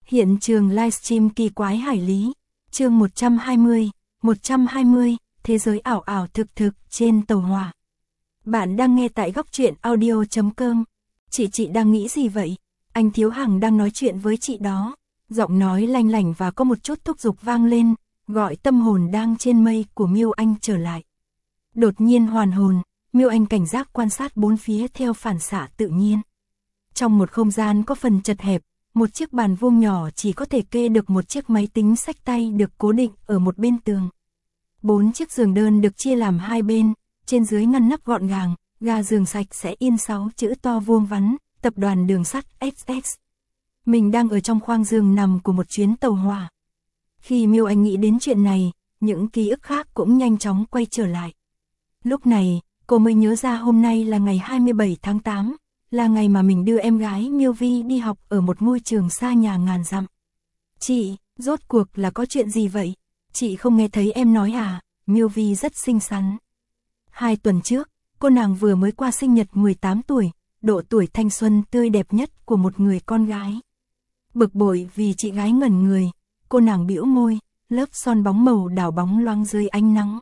Hiện trường livestream kỳ quái hải lý, chương 120, thế giới ảo ảo thực trên tàu hỏa. Bạn đang nghe tại góc truyện audio.com. Chị đang nghĩ gì vậy? Anh Thiếu Hằng đang nói chuyện với chị đó. Giọng nói lanh lảnh và có một chút thúc giục vang lên, gọi tâm hồn đang trên mây của Miêu Anh trở lại. Đột nhiên hoàn hồn, Miêu Anh cảnh giác quan sát bốn phía theo phản xạ tự nhiên. Trong một không gian có phần chật hẹp, một chiếc bàn vuông nhỏ chỉ có thể kê được một chiếc máy tính xách tay được cố định ở một bên tường. 4 chiếc giường đơn được chia làm hai bên, trên dưới ngăn nắp gọn gàng, ga giường sạch sẽ in 6 chữ to vuông vắn, tập đoàn đường sắt XX. Mình đang ở trong khoang giường nằm của một chuyến tàu hỏa. Khi Miêu Anh nghĩ đến chuyện này, những ký ức khác cũng nhanh chóng quay trở lại. Lúc này, cô mới nhớ ra hôm nay là ngày 27 tháng 8, là ngày mà mình đưa em gái Miêu Vi đi học ở một ngôi trường xa nhà ngàn dặm. Chị, rốt cuộc là có chuyện gì vậy? Chị không nghe thấy em nói à? Miêu Vi rất xinh xắn. 2 tuần trước, cô nàng vừa mới qua sinh nhật 18 tuổi, độ tuổi thanh xuân tươi đẹp nhất của một người con gái. Bực bội vì chị gái ngẩn người, cô nàng bĩu môi, lớp son bóng màu đảo bóng loang dưới ánh nắng.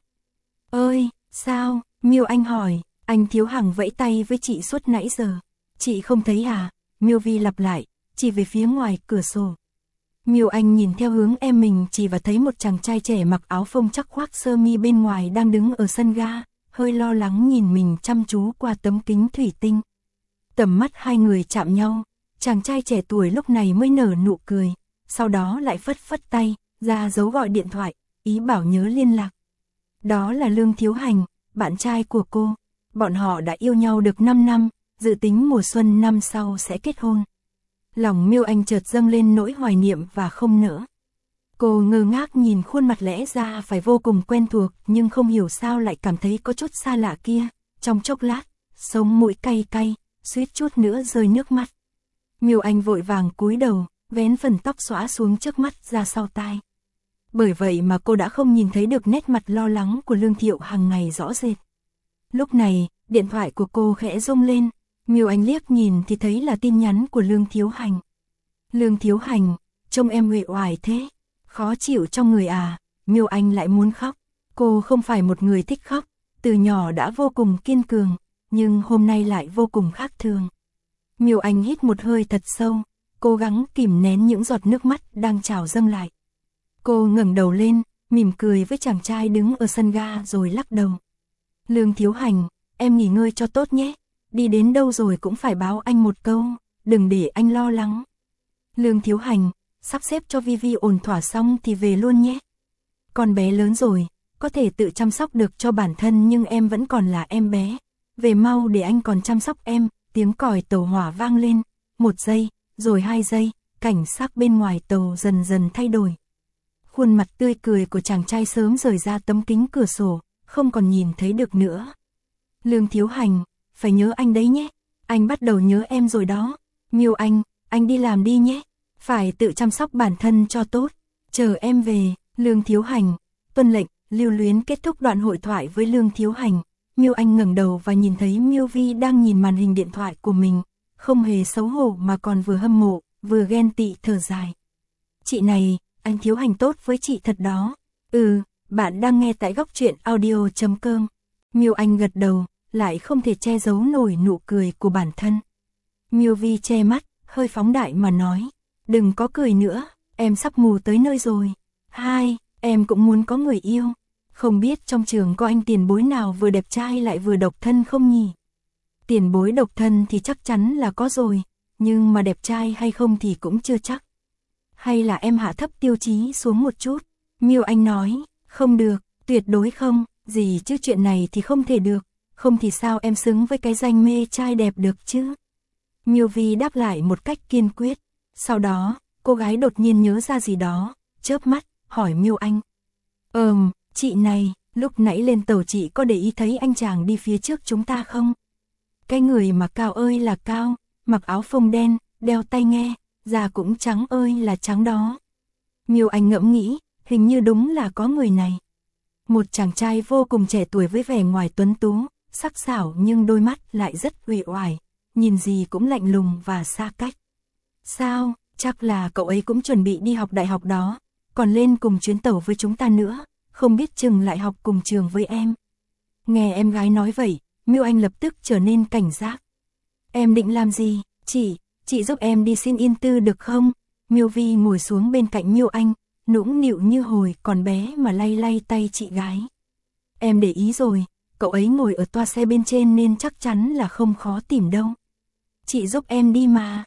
Ơi, sao? Miêu Anh hỏi. Anh Thiếu Hằng vẫy tay với chị suốt nãy giờ. Chị không thấy à? Miêu Vi lặp lại, chỉ về phía ngoài cửa sổ. Miêu Anh nhìn theo hướng em mình chỉ và thấy một chàng trai trẻ mặc áo phông chắc khoác sơ mi bên ngoài đang đứng ở sân ga, hơi lo lắng nhìn mình chăm chú qua tấm kính thủy tinh. Tầm mắt hai người chạm nhau, chàng trai trẻ tuổi lúc này mới nở nụ cười, sau đó lại phất phất tay, ra dấu gọi điện thoại, ý bảo nhớ liên lạc. Đó là Lương Thiếu Hành, bạn trai của cô. Bọn họ đã yêu nhau được 5 năm, dự tính mùa xuân năm sau sẽ kết hôn. Lòng Miêu Anh chợt dâng lên nỗi hoài niệm và không nỡ. Cô ngơ ngác nhìn khuôn mặt lẽ ra phải vô cùng quen thuộc nhưng không hiểu sao lại cảm thấy có chút xa lạ kia. Trong chốc lát, sống mũi cay cay, suýt chút nữa rơi nước mắt. Miêu Anh vội vàng cúi đầu, vén phần tóc xõa xuống trước mắt ra sau tai. Bởi vậy mà cô đã không nhìn thấy được nét mặt lo lắng của Lương Thiệu hàng ngày rõ rệt. Lúc này, điện thoại của cô khẽ rung lên. Miêu Anh liếc nhìn thì thấy là tin nhắn của Lương Thiếu Hành. Lương Thiếu Hành, trông em uể oải thế, khó chịu trong người à? Miêu Anh lại muốn khóc. Cô không phải một người thích khóc, từ nhỏ đã vô cùng kiên cường, nhưng hôm nay lại vô cùng khác thường. Miêu Anh hít một hơi thật sâu, cố gắng kìm nén những giọt nước mắt đang trào dâng lại. Cô ngẩng đầu lên, mỉm cười với chàng trai đứng ở sân ga rồi lắc đầu. Lương Thiếu Hành, em nghỉ ngơi cho tốt nhé. Đi đến đâu rồi cũng phải báo anh một câu, đừng để anh lo lắng. Lương Thiếu Hành, sắp xếp cho Vi ổn thỏa xong thì về luôn nhé. Con bé lớn rồi, có thể tự chăm sóc được cho bản thân nhưng em vẫn còn là em bé. Về mau để anh còn chăm sóc em. Tiếng còi tàu hỏa vang lên, 1 giây, rồi 2 giây, cảnh sắc bên ngoài tàu dần dần thay đổi. Khuôn mặt tươi cười của chàng trai sớm rời ra tấm kính cửa sổ, không còn nhìn thấy được nữa. Lương Thiếu Hành, phải nhớ anh đấy nhé, anh bắt đầu nhớ em rồi đó. Miêu anh đi làm đi nhé, phải tự chăm sóc bản thân cho tốt, chờ em về. Lương Thiếu Hành, tuân lệnh. Lưu Luyến kết thúc đoạn hội thoại với Lương Thiếu Hành. Miêu Anh ngẩng đầu và nhìn thấy Miêu Vi đang nhìn màn hình điện thoại của mình, không hề xấu hổ mà còn vừa hâm mộ, vừa ghen tị thở dài. Chị này, anh Thiếu Hành tốt với chị thật đó. Bạn đang nghe tại góc truyện audio.com. Miêu Anh gật đầu, lại không thể che giấu nổi nụ cười của bản thân. Miêu Vi che mắt, hơi phóng đại mà nói, đừng có cười nữa, em sắp mù tới nơi rồi. Em cũng muốn có người yêu. Không biết trong trường có anh tiền bối nào vừa đẹp trai lại vừa độc thân không nhỉ? Tiền bối độc thân thì chắc chắn là có rồi, nhưng mà đẹp trai hay không thì cũng chưa chắc. Hay là em hạ thấp tiêu chí xuống một chút? Miêu Anh nói, không được, tuyệt đối không, gì chứ chuyện này thì không thể được, không thì sao em xứng với cái danh mê trai đẹp được chứ? Miêu Vi đáp lại một cách kiên quyết, sau đó, cô gái đột nhiên nhớ ra gì đó, chớp mắt, hỏi Miêu Anh. Chị này, lúc nãy lên tàu chị có để ý thấy anh chàng đi phía trước chúng ta không? Cái người mà cao ơi là cao, mặc áo phông đen, đeo tai nghe, da cũng trắng ơi là trắng đó. Miêu Anh ngẫm nghĩ, hình như đúng là có người này. Một chàng trai vô cùng trẻ tuổi với vẻ ngoài tuấn tú, sắc sảo nhưng đôi mắt lại rất uể oải, nhìn gì cũng lạnh lùng và xa cách. Sao, Chắc là cậu ấy cũng chuẩn bị đi học đại học đó, còn lên cùng chuyến tàu với chúng ta nữa, không biết chừng lại học cùng trường với em. Nghe em gái nói vậy, Miêu Anh lập tức trở nên cảnh giác. Em định làm gì? Chị giúp em đi xin yên tư được không? Miêu Vi ngồi xuống bên cạnh Miêu Anh, nũng nịu như hồi còn bé mà lay lay tay chị gái. Em để ý rồi, cậu ấy ngồi ở toa xe bên trên nên chắc chắn là không khó tìm đâu. Chị giúp em đi mà.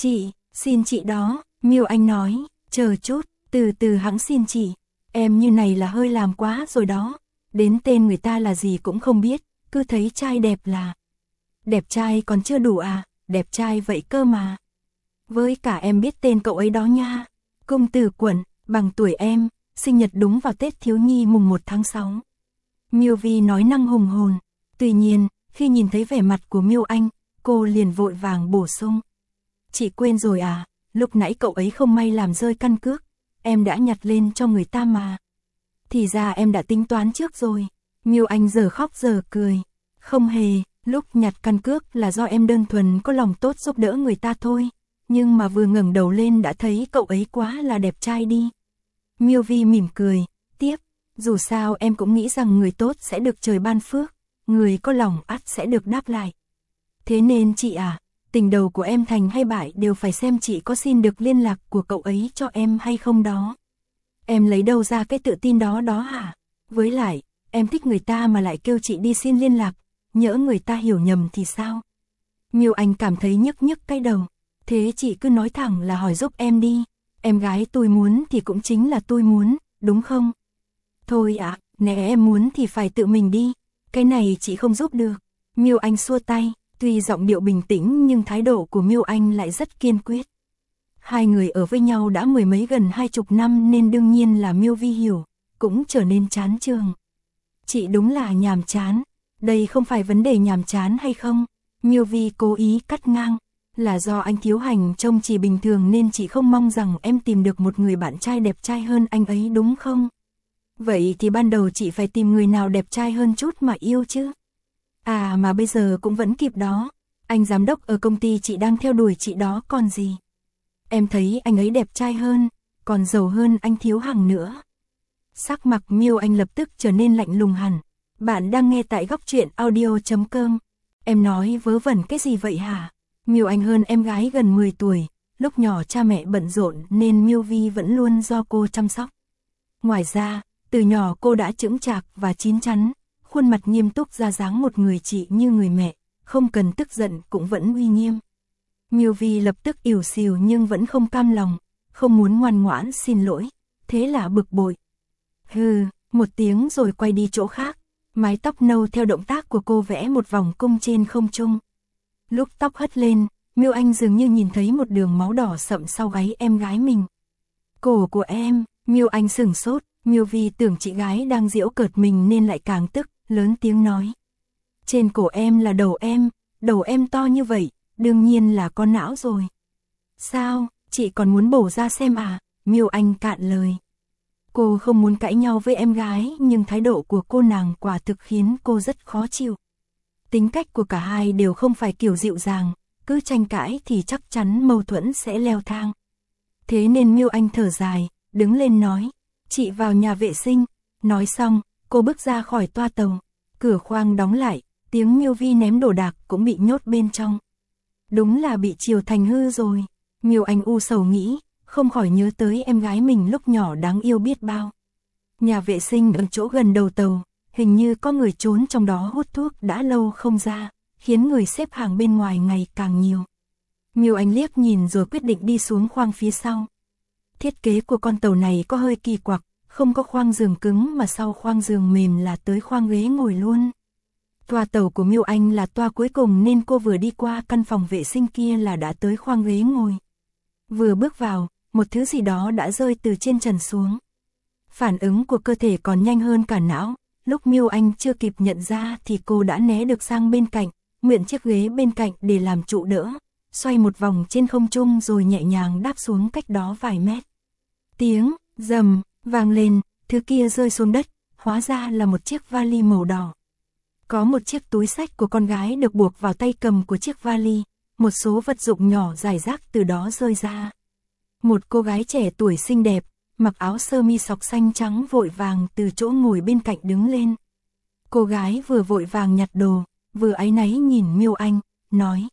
Xin chị đó, Miêu Anh nói, chờ chút, từ từ hẵng xin chị. Em như này là hơi làm quá rồi đó, đến tên người ta là gì cũng không biết, cứ thấy trai đẹp là. Đẹp trai còn chưa đủ à, đẹp trai vậy cơ mà. Với cả em biết tên cậu ấy đó nha, Công Tử Quẩn, bằng tuổi em, sinh nhật đúng vào Tết thiếu nhi mùng 1 tháng 6. Miêu Vi nói năng hùng hồn, tuy nhiên, khi nhìn thấy vẻ mặt của Miêu Anh, cô liền vội vàng bổ sung. Chị quên rồi à, lúc nãy cậu ấy không may làm rơi căn cước, em đã nhặt lên cho người ta mà. Thì ra em đã tính toán trước rồi. Miêu Anh giờ khóc giờ cười. Không hề, lúc nhặt căn cước là do em đơn thuần có lòng tốt giúp đỡ người ta thôi. Nhưng mà vừa ngẩng đầu lên đã thấy cậu ấy quá là đẹp trai đi. Miêu Vi mỉm cười, tiếp, dù sao em cũng nghĩ rằng người tốt sẽ được trời ban phước, người có lòng ắt sẽ được đáp lại. Thế nên chị à, tình đầu của em thành hay bại đều phải xem chị có xin được liên lạc của cậu ấy cho em hay không đó. Em lấy đâu ra cái tự tin đó hả? Với lại, em thích người ta mà lại kêu chị đi xin liên lạc, nhỡ người ta hiểu nhầm thì sao? Miêu Anh cảm thấy nhức cái đầu. Thế chị cứ nói thẳng là hỏi giúp em đi. Em gái tôi muốn thì cũng chính là tôi muốn, đúng không? Thôi ạ, nếu em muốn thì phải tự mình đi. Cái này chị không giúp được. Miêu Anh xua tay, tuy giọng điệu bình tĩnh nhưng thái độ của Miêu Anh lại rất kiên quyết. Hai người ở với nhau đã mười mấy gần 20 năm nên đương nhiên là Miêu Vi hiểu, cũng trở nên chán chường. Chị đúng là nhàm chán, đây không phải vấn đề nhàm chán hay không, Miêu Vi cố ý cắt ngang, là do anh Thiếu Hành trông chỉ bình thường nên chị không mong rằng em tìm được một người bạn trai đẹp trai hơn anh ấy đúng không? Vậy thì ban đầu chị phải tìm người nào đẹp trai hơn chút mà yêu chứ. À mà bây giờ cũng vẫn kịp đó, anh giám đốc ở công ty chị đang theo đuổi chị đó còn gì. Em thấy anh ấy đẹp trai hơn, còn giàu hơn anh Thiếu Hằng nữa. Sắc mặt Miêu Anh lập tức trở nên lạnh lùng hẳn. Bạn đang nghe tại góc truyện audio.com. Em nói vớ vẩn cái gì vậy hả? Miêu Anh hơn em gái gần 10 tuổi, lúc nhỏ cha mẹ bận rộn nên Miêu Vi vẫn luôn do cô chăm sóc. Ngoài ra, từ nhỏ cô đã chững chạc và chín chắn, khuôn mặt nghiêm túc ra dáng một người chị như người mẹ, không cần tức giận cũng vẫn uy nghiêm. Miêu Vi lập tức ỉu xìu nhưng vẫn không cam lòng, không muốn ngoan ngoãn xin lỗi, thế là bực bội. Hừ, một tiếng rồi quay đi chỗ khác, mái tóc nâu theo động tác của cô vẽ một vòng cung trên không trung. Lúc tóc hất lên, Miêu Anh dường như nhìn thấy một đường máu đỏ sậm sau gáy em gái mình. Cổ của em, Miêu Anh sửng sốt, Miêu Vi tưởng chị gái đang giễu cợt mình nên lại càng tức, lớn tiếng nói. Trên cổ em là đầu em to như vậy, đương nhiên là có não rồi. Sao, chị còn muốn bổ ra xem à? Miêu Anh cạn lời. Cô không muốn cãi nhau với em gái nhưng thái độ của cô nàng quả thực khiến cô rất khó chịu. Tính cách của cả hai đều không phải kiểu dịu dàng, cứ tranh cãi thì chắc chắn mâu thuẫn sẽ leo thang. Thế nên Miêu Anh thở dài, đứng lên nói, chị vào nhà vệ sinh. Nói xong, cô bước ra khỏi toa tàu, cửa khoang đóng lại, tiếng Miêu Vi ném đồ đạc cũng bị nhốt bên trong. Đúng là bị chiều thành hư rồi, Miêu Anh u sầu nghĩ, không khỏi nhớ tới em gái mình lúc nhỏ đáng yêu biết bao. Nhà vệ sinh ở chỗ gần đầu tàu, hình như có người trốn trong đó hút thuốc đã lâu không ra, khiến người xếp hàng bên ngoài ngày càng nhiều. Miêu Anh liếc nhìn rồi quyết định đi xuống khoang phía sau. Thiết kế của con tàu này có hơi kỳ quặc, không có khoang giường cứng mà sau khoang giường mềm là tới khoang ghế ngồi luôn. Toa tàu của Miêu Anh là toa cuối cùng nên cô vừa đi qua căn phòng vệ sinh kia là đã tới khoang ghế ngồi. Vừa bước vào, một thứ gì đó đã rơi từ trên trần xuống. Phản ứng của cơ thể còn nhanh hơn cả não, lúc Miêu Anh chưa kịp nhận ra thì cô đã né được sang bên cạnh, mượn chiếc ghế bên cạnh để làm trụ đỡ, xoay một vòng trên không trung rồi nhẹ nhàng đáp xuống cách đó vài mét. Tiếng rầm vang lên, thứ kia rơi xuống đất, hóa ra là một chiếc vali màu đỏ. Có một chiếc túi xách của con gái được buộc vào tay cầm của chiếc vali, một số vật dụng nhỏ rải rác từ đó rơi ra. Một cô gái trẻ tuổi xinh đẹp, mặc áo sơ mi sọc xanh trắng vội vàng từ chỗ ngồi bên cạnh đứng lên. Cô gái vừa vội vàng nhặt đồ, vừa áy náy nhìn Miêu Anh, nói: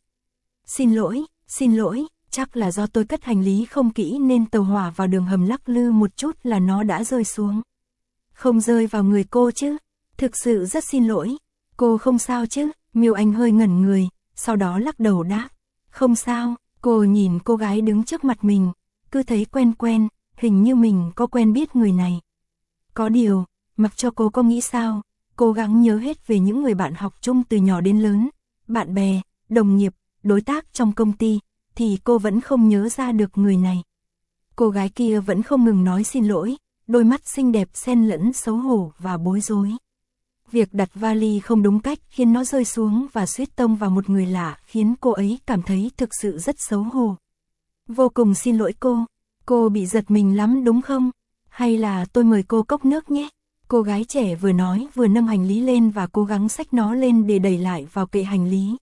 xin lỗi, chắc là do tôi cất hành lý không kỹ nên tàu hỏa vào đường hầm lắc lư một chút là nó đã rơi xuống. Không rơi vào người cô chứ, thực sự rất xin lỗi. Cô không sao chứ? Miêu Anh hơi ngẩn người, sau đó lắc đầu đáp: không sao. Cô nhìn cô gái đứng trước mặt mình, cứ thấy quen quen, hình như mình có quen biết người này. Có điều, mặc cho cô có nghĩ sao, cố gắng nhớ hết về những người bạn học chung từ nhỏ đến lớn, bạn bè, đồng nghiệp, đối tác trong công ty, thì cô vẫn không nhớ ra được người này. Cô gái kia vẫn không ngừng nói xin lỗi, đôi mắt xinh đẹp xen lẫn xấu hổ và bối rối. Việc đặt vali không đúng cách khiến nó rơi xuống và suýt tông vào một người lạ khiến cô ấy cảm thấy thực sự rất xấu hổ. Vô cùng xin lỗi cô bị giật mình lắm đúng không? Hay là tôi mời cô cốc nước nhé? Cô gái trẻ vừa nói vừa nâng hành lý lên và cố gắng xách nó lên để đẩy lại vào kệ hành lý.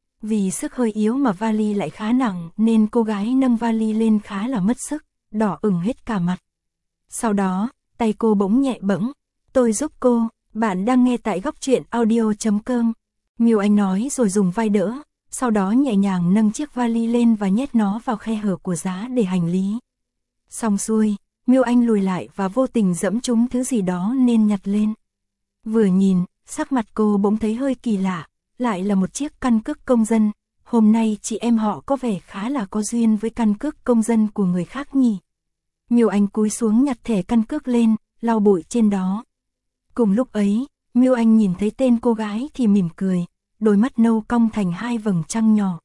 Vì sức hơi yếu mà vali lại khá nặng nên cô gái nâng vali lên khá là mất sức, đỏ ửng hết cả mặt. Sau đó, tay cô bỗng nhẹ bẫng. Tôi giúp cô, bạn đang nghe tại Góc Truyện Audio.com. Miêu Anh nói rồi dùng vai đỡ, sau đó nhẹ nhàng nâng chiếc vali lên và nhét nó vào khe hở của giá để hành lý. Xong xuôi, Miêu Anh lùi lại và vô tình dẫm trúng thứ gì đó nên nhặt lên. Vừa nhìn, sắc mặt cô bỗng thấy hơi kỳ lạ, lại là một chiếc căn cước công dân. Hôm nay chị em họ có vẻ khá là có duyên với căn cước công dân của người khác nhỉ. Miêu Anh cúi xuống nhặt thẻ căn cước lên, lau bụi trên đó. Cùng lúc ấy, Miêu Anh nhìn thấy tên cô gái thì mỉm cười, đôi mắt nâu cong thành hai vầng trăng nhỏ.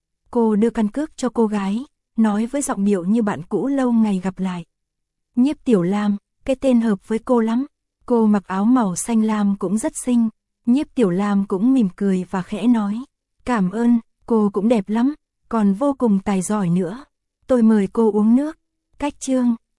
Cô đưa căn cước cho cô gái, nói với giọng điệu như bạn cũ lâu ngày gặp lại. Nhiếp Tiểu Lam, cái tên hợp với cô lắm. Cô mặc áo màu xanh lam cũng rất xinh. Nhiếp Tiểu Lam cũng mỉm cười và khẽ nói: cảm ơn, cô cũng đẹp lắm, còn vô cùng tài giỏi nữa. Tôi mời cô uống nước. Cách chương